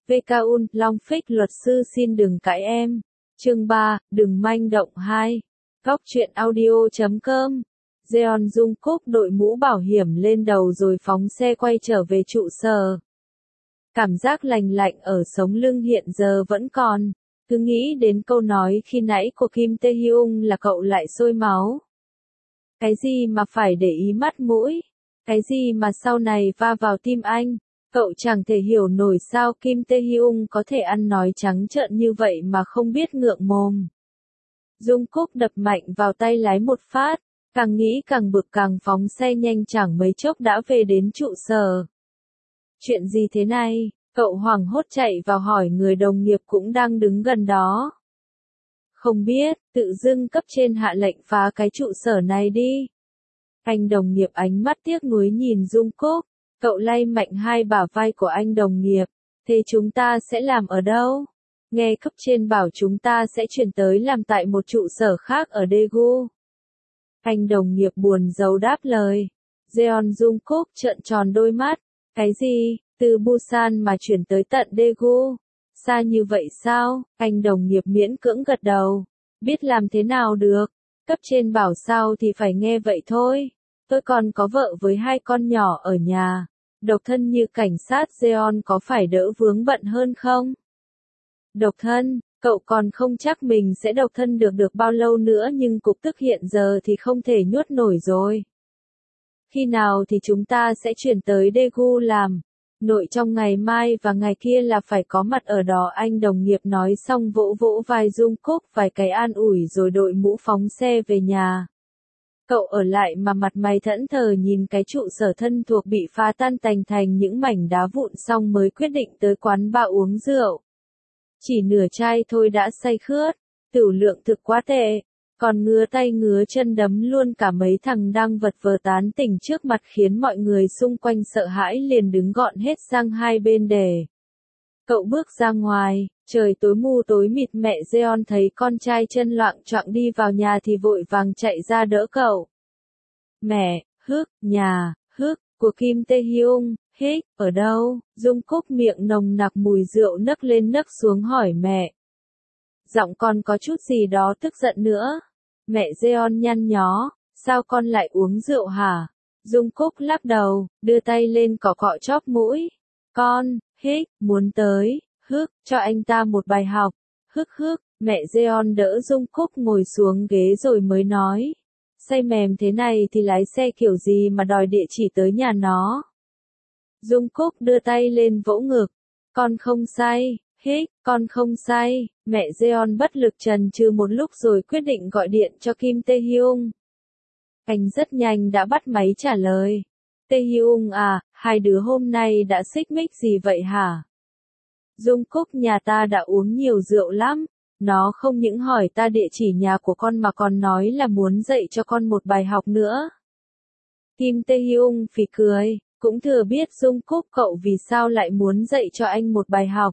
VKUN, Long Phích luật sư xin đừng cãi em. Chương 3, đừng manh động 2. Góc truyện audio.com. Jeon Jungkook đội mũ bảo hiểm lên đầu rồi phóng xe quay trở về trụ sở. Cảm giác lành lạnh ở sống lưng hiện giờ vẫn còn. Cứ nghĩ đến câu nói khi nãy của Kim Tae Hyung là cậu lại sôi máu. Cái gì mà phải để ý mắt mũi? Cái gì mà sau này va vào tim anh? Cậu chẳng thể hiểu nổi sao Kim Tae Hyung có thể ăn nói trắng trợn như vậy mà không biết ngượng mồm. Jungkook đập mạnh vào tay lái một phát, càng nghĩ càng bực càng phóng xe nhanh chẳng mấy chốc đã về đến trụ sở. Chuyện gì thế này? Cậu hoảng hốt chạy vào hỏi người đồng nghiệp cũng đang đứng gần đó. Không biết, tự dưng cấp trên hạ lệnh phá cái trụ sở này đi. Anh đồng nghiệp ánh mắt tiếc nuối nhìn Jungkook, cậu lay mạnh hai bả vai của anh đồng nghiệp. Thế chúng ta sẽ làm ở đâu? Nghe cấp trên bảo chúng ta sẽ chuyển tới làm tại một trụ sở khác ở Daegu. Anh đồng nghiệp buồn rầu đáp lời. Jeon Jungkook trợn tròn đôi mắt. Cái gì? Từ Busan mà chuyển tới tận Daegu? Xa như vậy sao? Anh đồng nghiệp miễn cưỡng gật đầu. Biết làm thế nào được? Cấp trên bảo sao thì phải nghe vậy thôi. Tôi còn có vợ với hai con nhỏ ở nhà. Độc thân như cảnh sát Jeon có phải đỡ vướng bận hơn không? Độc thân, cậu còn không chắc mình sẽ độc thân được bao lâu nữa nhưng cục tức hiện giờ thì không thể nhốt nổi rồi. Khi nào thì chúng ta sẽ chuyển tới Daegu làm? Nội trong ngày mai và ngày kia là phải có mặt ở đó, anh đồng nghiệp nói xong vỗ vỗ vai Jungkook vài cái an ủi rồi đội mũ phóng xe về nhà. Cậu ở lại mà mặt mày thẫn thờ nhìn cái trụ sở thân thuộc bị phá tan tành thành những mảnh đá vụn xong mới quyết định tới quán bar uống rượu. Chỉ nửa chai thôi đã say khướt, tửu lượng thực quá tệ, còn ngứa tay ngứa chân đấm luôn cả mấy thằng đang vật vờ tán tỉnh trước mặt khiến mọi người xung quanh sợ hãi liền đứng gọn hết sang hai bên để. Cậu bước ra ngoài, trời tối mu tối mịt, mẹ Jeon thấy con trai chân loạng choạng đi vào nhà thì vội vàng chạy ra đỡ cậu. Mẹ, nhà, của Kim Tae Hyung, ở đâu? Jungkook miệng nồng nặc mùi rượu nấc lên nấc xuống hỏi mẹ. Giọng con có chút gì đó tức giận nữa. Mẹ Jeon nhăn nhó, sao con lại uống rượu hả? Jungkook lắc đầu, đưa tay lên cọ cọ chóp mũi. Con, muốn tới, cho anh ta một bài học. Mẹ Jeon đỡ Jungkook ngồi xuống ghế rồi mới nói. Say mềm thế này thì lái xe kiểu gì mà đòi địa chỉ tới nhà nó. Jungkook đưa tay lên vỗ ngực. Con không say, con không say. Mẹ Jeon bất lực chần chừ một lúc rồi quyết định gọi điện cho Kim Tae Hyung. Anh rất nhanh đã bắt máy trả lời. Tae Hyung à, hai đứa hôm nay đã xích mích gì vậy hả? Jungkook nhà ta đã uống nhiều rượu lắm. Nó không những hỏi ta địa chỉ nhà của con mà còn nói là muốn dạy cho con một bài học nữa. Kim Tae Hyung phì cười, cũng thừa biết Jungkook cậu vì sao lại muốn dạy cho anh một bài học.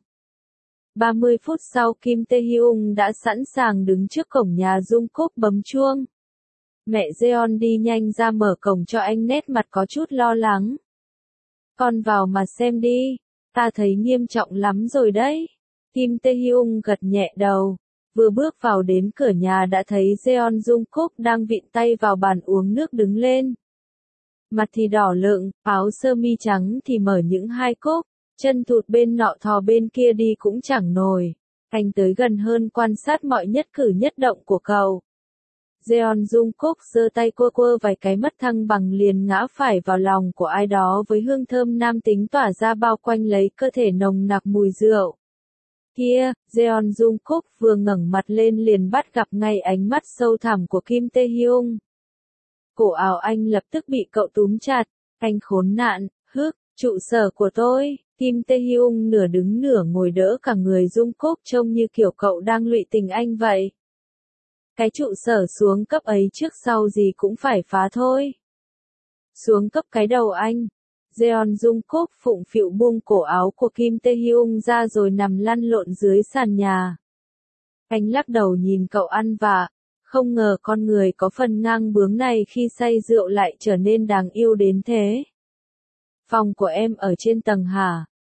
30 phút sau Kim Tae Hyung đã sẵn sàng đứng trước cổng nhà Jungkook bấm chuông. Mẹ Jeon đi nhanh ra mở cổng cho anh, nét mặt có chút lo lắng. Con vào mà xem đi, ta thấy nghiêm trọng lắm rồi đấy. Kim Tae Hyung gật nhẹ đầu, vừa bước vào đến cửa nhà đã thấy Jeon Jungkook đang vịn tay vào bàn uống nước đứng lên. Mặt thì đỏ lựng, áo sơ mi trắng thì mở những hai cúc, chân thụt bên nọ thò bên kia đi cũng chẳng nổi. Anh tới gần hơn quan sát mọi nhất cử nhất động của cậu. Jeon Jungkook giơ tay quơ vài cái mất thăng bằng liền ngã phải vào lòng của ai đó với hương thơm nam tính tỏa ra bao quanh lấy cơ thể nồng nặc mùi rượu. Kia, Jeon Jungkook vừa ngẩng mặt lên liền bắt gặp ngay ánh mắt sâu thẳm của Kim Tae Hyung. Cổ áo anh lập tức bị cậu túm chặt, anh khốn nạn, trụ sở của tôi. Kim Tae Hyung nửa đứng nửa ngồi đỡ cả người Jungkook trông như kiểu cậu đang lụy tình anh vậy. Cái trụ sở xuống cấp ấy trước sau gì cũng phải phá thôi. Xuống cấp cái đầu anh. Jeon Jungkook phụng phịu buông cổ áo của Kim Tae Hyung ra rồi nằm lăn lộn dưới sàn nhà. Anh lắc đầu nhìn cậu ăn vạ, không ngờ con người có phần ngang bướng này khi say rượu lại trở nên đáng yêu đến thế. Phòng của em ở trên tầng hả?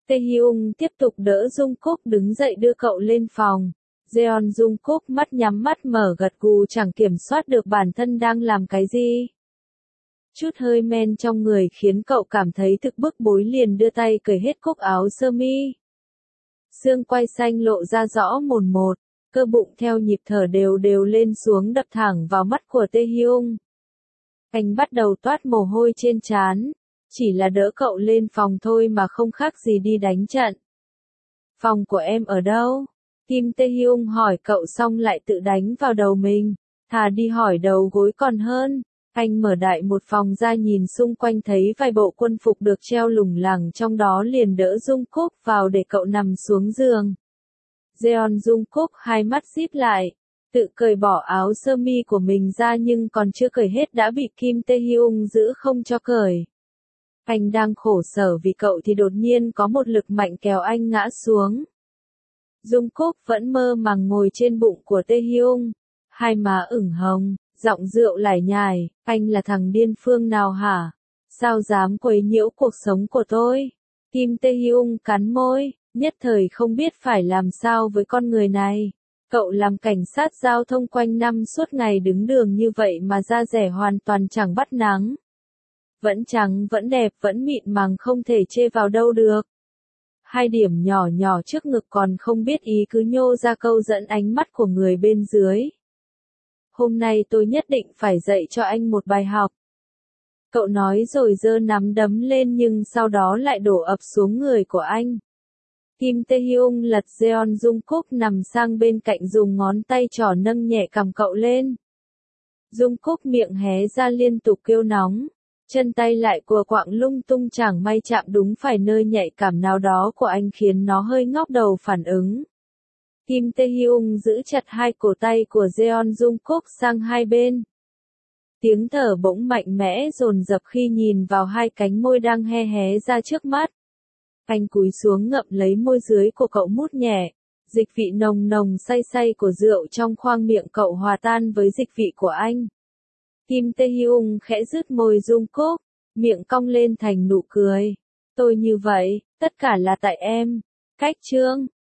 Taehyung tiếp tục đỡ Jungkook đứng dậy đưa cậu lên phòng. Jeon Jungkook mắt nhắm mắt mở gật gù chẳng kiểm soát được bản thân đang làm cái gì. Chút hơi men trong người khiến cậu cảm thấy thực bức bối liền đưa tay cởi hết cúc áo sơ mi. Xương quai xanh lộ ra rõ mồn một, cơ bụng theo nhịp thở đều đều lên xuống đập thẳng vào mắt của Taehyung. Anh bắt đầu toát mồ hôi trên trán, chỉ là đỡ cậu lên phòng thôi mà không khác gì đi đánh trận. Phòng của em ở đâu? Kim Taehyung hỏi cậu xong lại tự đánh vào đầu mình, thà đi hỏi đầu gối còn hơn. Anh mở đại một phòng ra nhìn xung quanh thấy vài bộ quân phục được treo lủng lẳng trong đó liền đỡ Jungkook vào để cậu nằm xuống giường. Jeon Jungkook hai mắt díp lại, tự cởi bỏ áo sơ mi của mình ra nhưng còn chưa cởi hết đã bị Kim Taehyung giữ không cho cởi. Anh đang khổ sở vì cậu thì đột nhiên có một lực mạnh kéo anh ngã xuống. Jungkook vẫn mơ màng ngồi trên bụng của Taehyung, hai má ửng hồng, giọng rượu lải nhải, anh là thằng điên phương nào hả? Sao dám quấy nhiễu cuộc sống của tôi? Kim Taehyung cắn môi, nhất thời không biết phải làm sao với con người này. Cậu làm cảnh sát giao thông quanh năm suốt ngày đứng đường như vậy mà da dẻ hoàn toàn chẳng bắt nắng. Vẫn trắng, vẫn đẹp, vẫn mịn màng không thể chê vào đâu được. Hai điểm nhỏ nhỏ trước ngực còn không biết ý cứ nhô ra câu dẫn ánh mắt của người bên dưới. Hôm nay tôi nhất định phải dạy cho anh một bài học. Cậu nói rồi giơ nắm đấm lên nhưng sau đó lại đổ ập xuống người của anh. Kim Taehyung lật Jeon Jungkook nằm sang bên cạnh dùng ngón tay trỏ nâng nhẹ cằm cậu lên. Jungkook miệng hé ra liên tục kêu nóng. Chân tay lại cùa quạng lung tung chẳng may chạm đúng phải nơi nhạy cảm nào đó của anh khiến nó hơi ngóc đầu phản ứng. Kim Taehyung giữ chặt hai cổ tay của Jeon Jungkook sang hai bên. Tiếng thở bỗng mạnh mẽ dồn dập khi nhìn vào hai cánh môi đang he hé ra trước mắt. Anh cúi xuống ngậm lấy môi dưới của cậu mút nhẹ. Dịch vị nồng nồng say say của rượu trong khoang miệng cậu hòa tan với dịch vị của anh. Kim Taehyung khẽ rứt môi Jungkook, miệng cong lên thành nụ cười. Tôi như vậy, tất cả là tại em. Cách chương